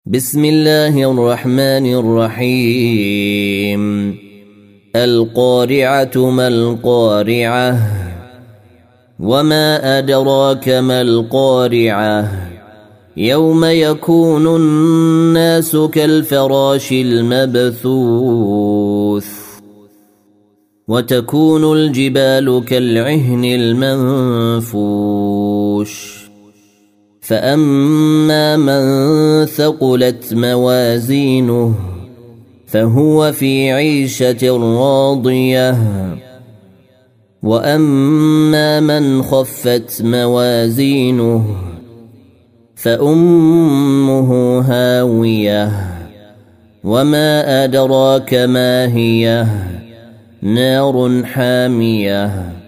بسم الله الرحمن الرحيم القارعة ما القارعة وما أدراك ما القارعة يوم يكون الناس كالفراش المبثوث وتكون الجبال كالعهن المنفوش فأما من ثقلت موازينه فهو في عيشة راضية وأما من خفت موازينه فأمه هاوية وما أدراك ما هي نار حامية